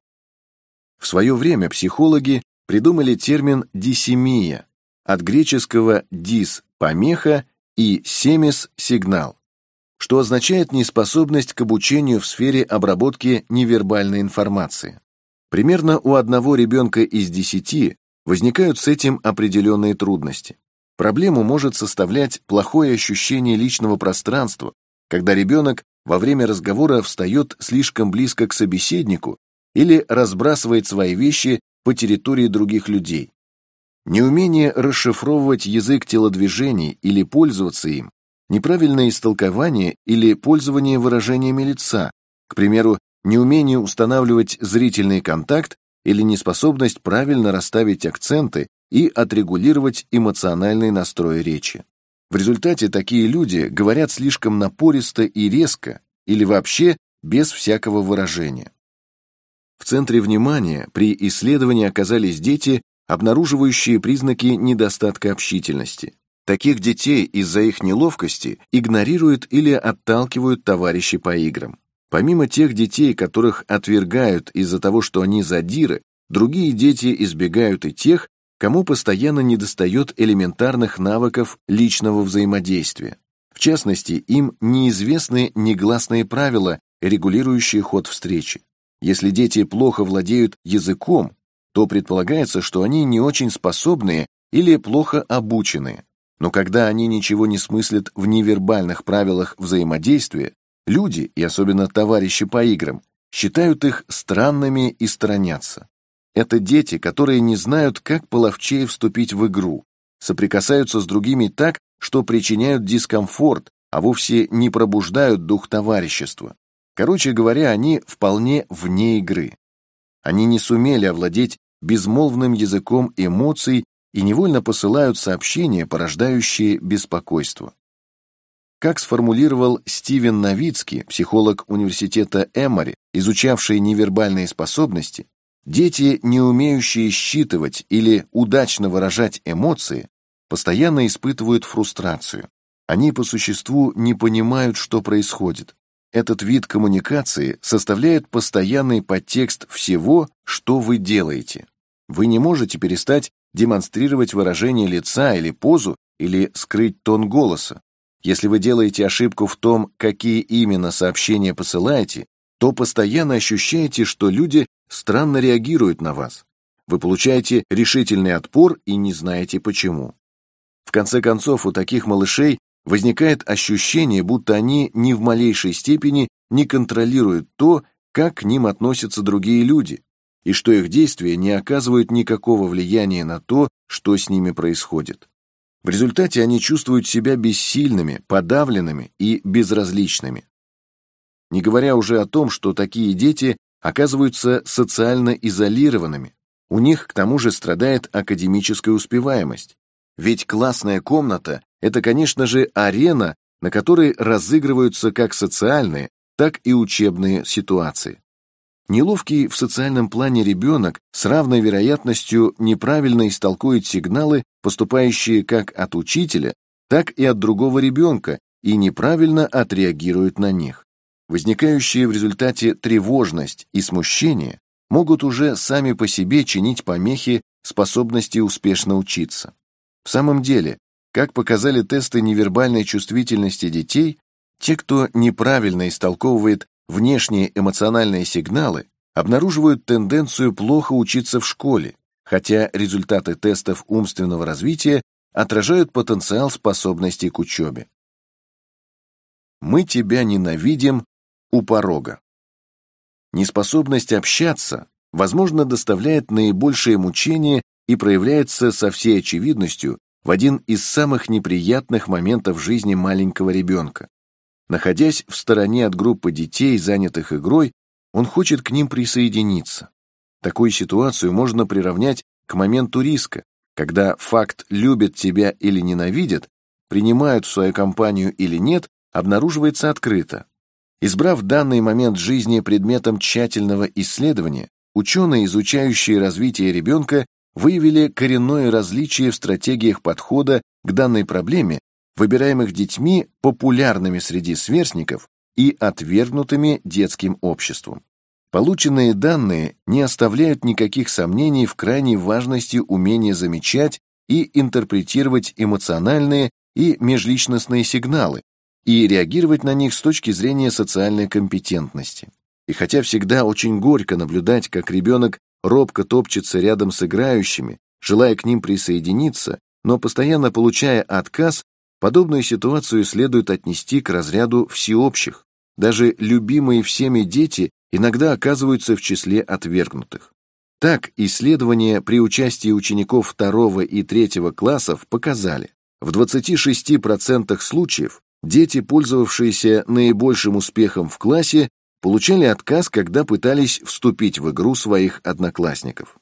В свое время психологи придумали термин «дисемия», от греческого «дис» – помеха и «семис» – сигнал, что означает неспособность к обучению в сфере обработки невербальной информации. Примерно у одного ребенка из 10 возникают с этим определенные трудности. Проблему может составлять плохое ощущение личного пространства, когда ребенок во время разговора встает слишком близко к собеседнику или разбрасывает свои вещи по территории других людей. Неумение расшифровывать язык телодвижений или пользоваться им, неправильное истолкование или пользование выражениями лица, к примеру, неумение устанавливать зрительный контакт или неспособность правильно расставить акценты и отрегулировать эмоциональный настрой речи. В результате такие люди говорят слишком напористо и резко или вообще без всякого выражения. В центре внимания при исследовании оказались дети, обнаруживающие признаки недостатка общительности. Таких детей из-за их неловкости игнорируют или отталкивают товарищи по играм. Помимо тех детей, которых отвергают из-за того, что они задиры, другие дети избегают и тех, кому постоянно недостает элементарных навыков личного взаимодействия. В частности, им неизвестны негласные правила, регулирующие ход встречи. Если дети плохо владеют языком, то предполагается, что они не очень способные или плохо обученные. Но когда они ничего не смыслят в невербальных правилах взаимодействия, люди, и особенно товарищи по играм, считают их странными и сторонятся. Это дети, которые не знают, как половчее вступить в игру, соприкасаются с другими так, что причиняют дискомфорт, а вовсе не пробуждают дух товарищества. Короче говоря, они вполне вне игры. Они не сумели овладеть безмолвным языком эмоций и невольно посылают сообщения, порождающие беспокойство. Как сформулировал Стивен Новицкий, психолог университета Эмори, изучавший невербальные способности, дети, не умеющие считывать или удачно выражать эмоции, постоянно испытывают фрустрацию. Они по существу не понимают, что происходит. Этот вид коммуникации составляет постоянный подтекст всего, что вы делаете. Вы не можете перестать демонстрировать выражение лица или позу, или скрыть тон голоса. Если вы делаете ошибку в том, какие именно сообщения посылаете, то постоянно ощущаете, что люди странно реагируют на вас. Вы получаете решительный отпор и не знаете почему. В конце концов, у таких малышей возникает ощущение, будто они ни в малейшей степени не контролируют то, как к ним относятся другие люди, и что их действия не оказывают никакого влияния на то, что с ними происходит. В результате они чувствуют себя бессильными, подавленными и безразличными. Не говоря уже о том, что такие дети оказываются социально изолированными. У них, к тому же, страдает академическая успеваемость. Ведь классная комната – это, конечно же, арена, на которой разыгрываются как социальные, так и учебные ситуации. Неловкий в социальном плане ребенок с равной вероятностью неправильно истолкует сигналы, поступающие как от учителя, так и от другого ребенка, и неправильно отреагирует на них. Возникающие в результате тревожность и смущение могут уже сами по себе чинить помехи способности успешно учиться. В самом деле, как показали тесты невербальной чувствительности детей, те, кто неправильно истолковывает внешние эмоциональные сигналы, обнаруживают тенденцию плохо учиться в школе, хотя результаты тестов умственного развития отражают потенциал способностей к учебе. Мы тебя ненавидим у порога. Неспособность общаться, возможно, доставляет наибольшее мучение и проявляется со всей очевидностью в один из самых неприятных моментов жизни маленького ребенка. Находясь в стороне от группы детей, занятых игрой, он хочет к ним присоединиться. Такую ситуацию можно приравнять к моменту риска, когда факт «любят тебя или ненавидят», принимают в свою компанию или нет, обнаруживается открыто. Избрав данный момент жизни предметом тщательного исследования, ученые, изучающие развитие ребенка, выявили коренное различие в стратегиях подхода к данной проблеме, выбираемых детьми, популярными среди сверстников и отвергнутыми детским обществом. Полученные данные не оставляют никаких сомнений в крайней важности умения замечать и интерпретировать эмоциональные и межличностные сигналы и реагировать на них с точки зрения социальной компетентности. И хотя всегда очень горько наблюдать, как ребенок робко топчется рядом с играющими, желая к ним присоединиться, но постоянно получая отказ, подобную ситуацию следует отнести к разряду всеобщих. Даже любимые всеми дети иногда оказываются в числе отвергнутых. Так, исследования при участии учеников 2 и 3 классов показали, в 26% случаев дети, пользовавшиеся наибольшим успехом в классе, получали отказ, когда пытались вступить в игру своих одноклассников.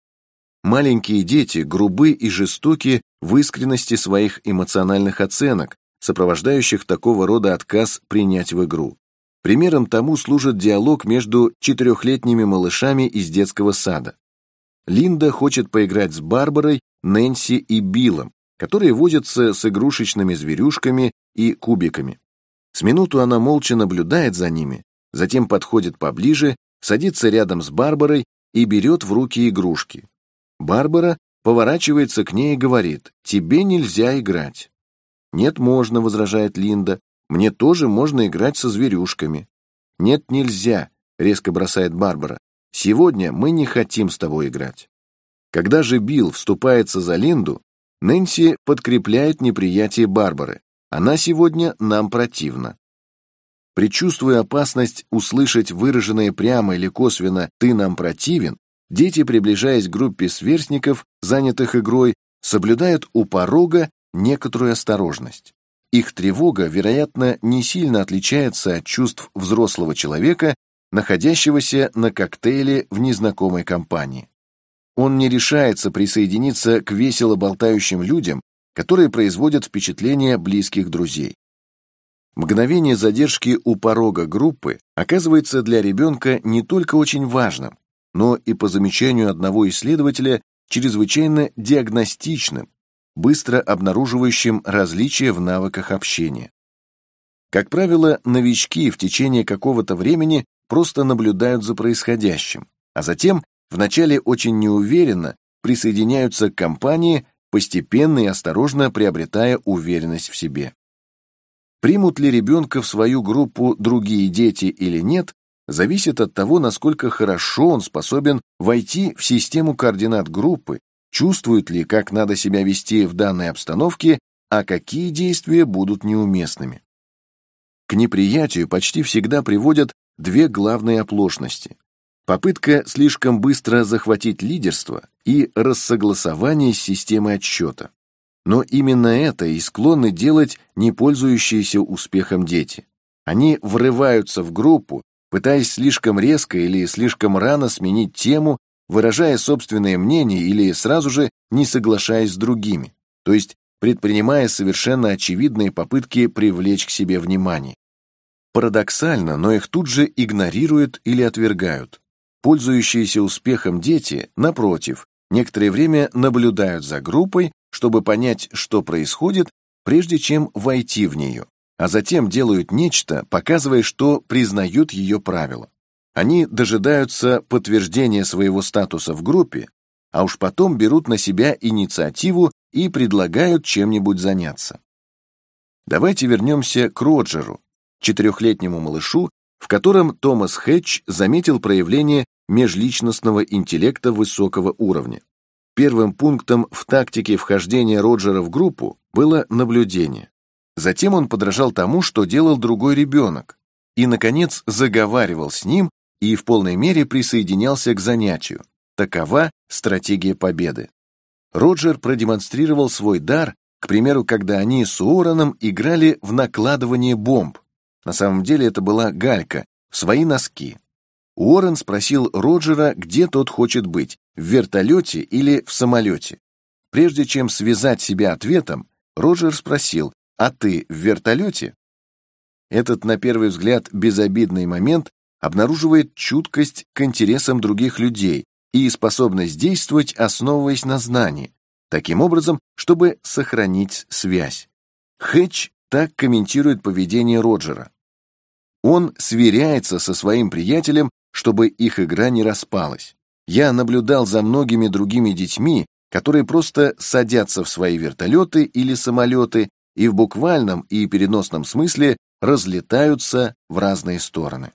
Маленькие дети грубы и жестоки в искренности своих эмоциональных оценок, сопровождающих такого рода отказ принять в игру. Примером тому служит диалог между 4-летними малышами из детского сада. Линда хочет поиграть с Барбарой, Нэнси и Биллом, которые возятся с игрушечными зверюшками и кубиками. С минуту она молча наблюдает за ними, затем подходит поближе, садится рядом с Барбарой и берет в руки игрушки. Барбара поворачивается к ней и говорит: «Тебе нельзя играть». «Нет, можно», — возражает Линда, «мне тоже можно играть со зверюшками». «Нет, нельзя», — резко бросает Барбара, «сегодня мы не хотим с тобой играть». Когда же Билл вступается за Линду, Нэнси подкрепляет неприятие Барбары. «Она сегодня нам противна». Предчувствуя опасность услышать выраженное прямо или косвенно «ты нам противен», дети, приближаясь к группе сверстников, занятых игрой, соблюдают у порога некоторую осторожность. Их тревога, вероятно, не сильно отличается от чувств взрослого человека, находящегося на коктейле в незнакомой компании. Он не решается присоединиться к весело болтающим людям, которые производят впечатление близких друзей. Мгновение задержки у порога группы оказывается для ребенка не только очень важным, но и, по замечанию одного исследователя, чрезвычайно диагностичным, быстро обнаруживающим различия в навыках общения. Как правило, новички в течение какого-то времени просто наблюдают за происходящим, а затем, вначале очень неуверенно, присоединяются к компании, постепенно и осторожно приобретая уверенность в себе. Примут ли ребенка в свою группу другие дети или нет, зависит от того, насколько хорошо он способен войти в систему координат группы, чувствует ли, как надо себя вести в данной обстановке, а какие действия будут неуместными. К неприятию почти всегда приводят две главные оплошности: попытка слишком быстро захватить лидерство и рассогласование с системой отсчета. Но именно это и склонны делать не пользующиеся успехом дети. Они врываются в группу, пытаясь слишком резко или слишком рано сменить тему, выражая собственное мнение или сразу же не соглашаясь с другими, то есть предпринимая совершенно очевидные попытки привлечь к себе внимание. Парадоксально, но их тут же игнорируют или отвергают. Пользующиеся успехом дети, напротив, некоторое время наблюдают за группой, чтобы понять, что происходит, прежде чем войти в нее, а затем делают нечто, показывая, что признают ее правила. Они дожидаются подтверждения своего статуса в группе, а уж потом берут на себя инициативу и предлагают чем-нибудь заняться. Давайте вернемся к Роджеру, 4-летнему малышу, в котором Томас Хэтч заметил проявление межличностного интеллекта высокого уровня. Первым пунктом в тактике вхождения Роджера в группу было наблюдение. Затем он подражал тому, что делал другой ребенок, и, наконец, заговаривал с ним и в полной мере присоединялся к занятию. Такова стратегия победы. Роджер продемонстрировал свой дар, к примеру, когда они с Уорреном играли в накладывание бомб. На самом деле это была галька, в свои носки. Уоррен спросил Роджера, где тот хочет быть, в вертолете или в самолете. Прежде чем связать себя ответом, Роджер спросил: «А ты в вертолете?» Этот, на первый взгляд, безобидный момент обнаруживает чуткость к интересам других людей и способность действовать, основываясь на знании, таким образом, чтобы сохранить связь. Хэтч так комментирует поведение Роджера. Он сверяется со своим приятелем, чтобы их игра не распалась. Я наблюдал за многими другими детьми, которые просто садятся в свои вертолеты или самолеты и в буквальном и переносном смысле разлетаются в разные стороны.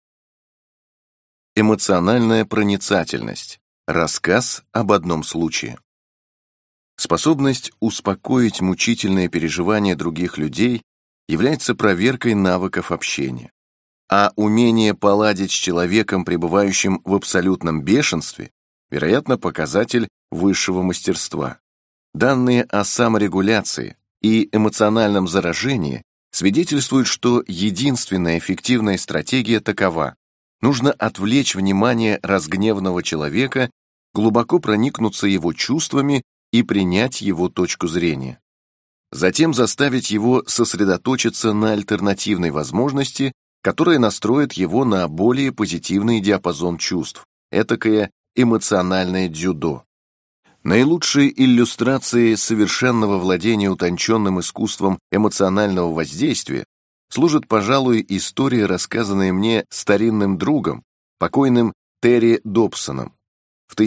Эмоциональная проницательность. Рассказ об одном случае. Способность успокоить мучительные переживания других людей является проверкой навыков общения. А умение поладить с человеком, пребывающим в абсолютном бешенстве, вероятно, показатель высшего мастерства. Данные о саморегуляции и эмоциональном заражении свидетельствуют, что единственная эффективная стратегия такова: нужно отвлечь внимание разгневанного человека, глубоко проникнуться его чувствами и принять его точку зрения. Затем заставить его сосредоточиться на альтернативной возможности, которая настроит его на более позитивный диапазон чувств, этакое эмоциональное дзюдо. Наилучшей иллюстрацией совершенного владения утонченным искусством эмоционального воздействия служит, пожалуй, история, рассказанная мне старинным другом, покойным Терри Добсоном. В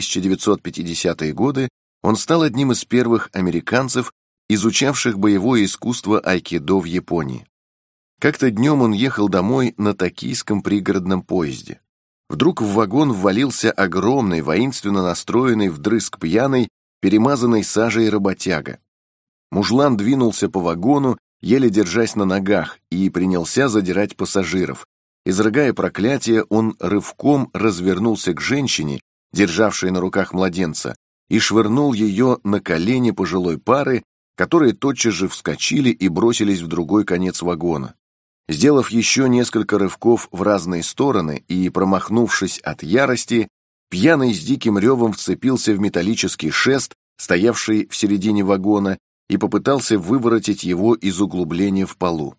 1950-е годы он стал одним из первых американцев, изучавших боевое искусство айкидо в Японии. Как-то днем он ехал домой на токийском пригородном поезде. Вдруг в вагон ввалился огромный, воинственно настроенный вдрызг пьяный, перемазанный сажей работяга. Мужлан двинулся по вагону, еле держась на ногах, и принялся задирать пассажиров. Изрыгая проклятие, он рывком развернулся к женщине, державшей на руках младенца, и швырнул ее на колени пожилой пары, которые тотчас же вскочили и бросились в другой конец вагона. Сделав еще несколько рывков в разные стороны и промахнувшись от ярости, пьяный с диким ревом вцепился в металлический шест, стоявший в середине вагона, и попытался выворотить его из углубления в полу.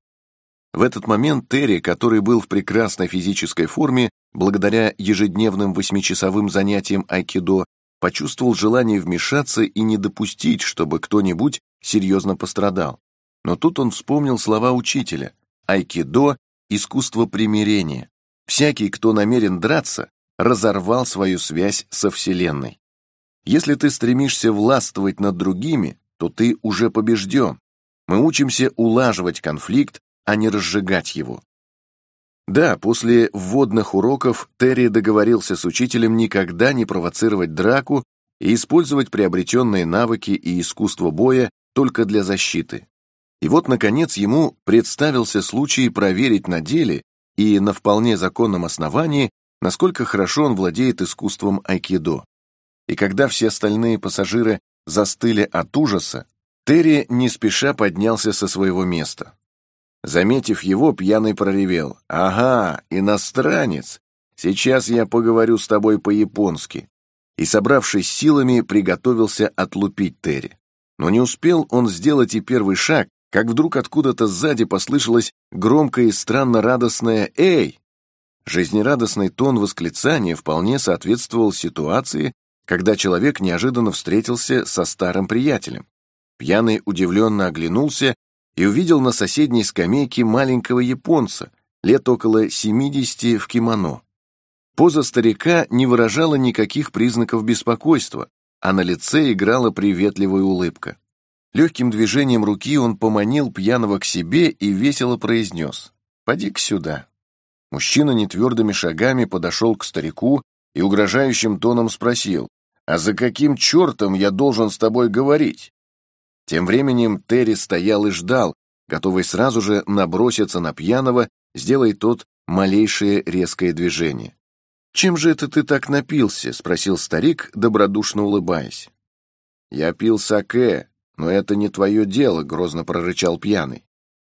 В этот момент Терри, который был в прекрасной физической форме, благодаря ежедневным 8-часовым занятиям айкидо, почувствовал желание вмешаться и не допустить, чтобы кто-нибудь серьезно пострадал. Но тут он вспомнил слова учителя: айкидо – искусство примирения. Всякий, кто намерен драться, разорвал свою связь со Вселенной. Если ты стремишься властвовать над другими, то ты уже побежден. Мы учимся улаживать конфликт, а не разжигать его. Да, после вводных уроков Терри договорился с учителем никогда не провоцировать драку и использовать приобретенные навыки и искусство боя только для защиты. И вот, наконец, ему представился случай проверить на деле и на вполне законном основании, насколько хорошо он владеет искусством айкидо. И когда все остальные пассажиры застыли от ужаса, Терри не спеша поднялся со своего места. Заметив его, пьяный проревел: «Ага, иностранец! Сейчас я поговорю с тобой по-японски!» И, собравшись силами, приготовился отлупить Терри. Но не успел он сделать и первый шаг, как вдруг откуда-то сзади послышалось громкое и странно радостное «Эй!». Жизнерадостный тон восклицания вполне соответствовал ситуации, когда человек неожиданно встретился со старым приятелем. Пьяный удивленно оглянулся и увидел на соседней скамейке маленького японца, лет около 70 в кимоно. Поза старика не выражала никаких признаков беспокойства, а на лице играла приветливая улыбка. Легким движением руки он поманил пьяного к себе и весело произнес: «Поди-ка сюда». Мужчина нетвердыми шагами подошел к старику и угрожающим тоном спросил: «А за каким чертом я должен с тобой говорить?» Тем временем Терри стоял и ждал, готовый сразу же наброситься на пьяного, сделай тот малейшее резкое движение. «Чем же это ты так напился?» — спросил старик, добродушно улыбаясь. «Я пил саке, но это не твое дело», — грозно прорычал пьяный.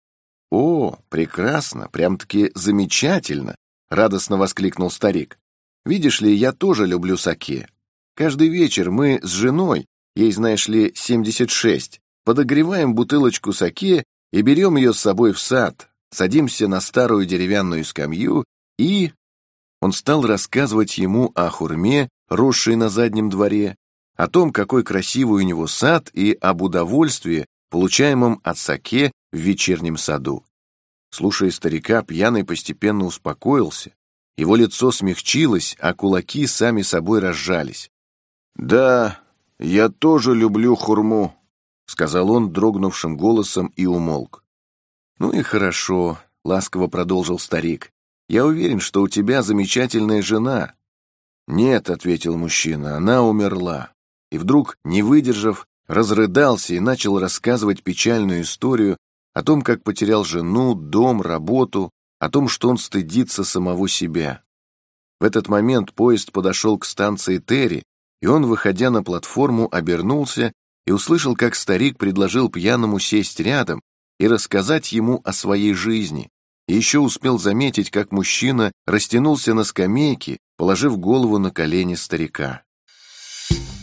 «О, прекрасно, прям-таки замечательно!» — радостно воскликнул старик. «Видишь ли, я тоже люблю саке. Каждый вечер мы с женой, ей, знаешь ли, 76, подогреваем бутылочку саке и берем ее с собой в сад, садимся на старую деревянную скамью и...» Он стал рассказывать ему о хурме, росшей на заднем дворе, о том, какой красивый у него сад, и об удовольствии, получаемом от саке в вечернем саду. Слушая старика, пьяный постепенно успокоился, его лицо смягчилось, а кулаки сами собой разжались. «Да, я тоже люблю хурму», — сказал он дрогнувшим голосом и умолк. «Ну и хорошо», — ласково продолжил старик. «Я уверен, что у тебя замечательная жена». «Нет», — ответил мужчина, — «она умерла». И вдруг, не выдержав, разрыдался и начал рассказывать печальную историю о том, как потерял жену, дом, работу, о том, что он стыдится самого себя. В этот момент поезд подошел к станции Терри, и он, выходя на платформу, обернулся и услышал, как старик предложил пьяному сесть рядом и рассказать ему о своей жизни, и еще успел заметить, как мужчина растянулся на скамейке, положив голову на колени старика.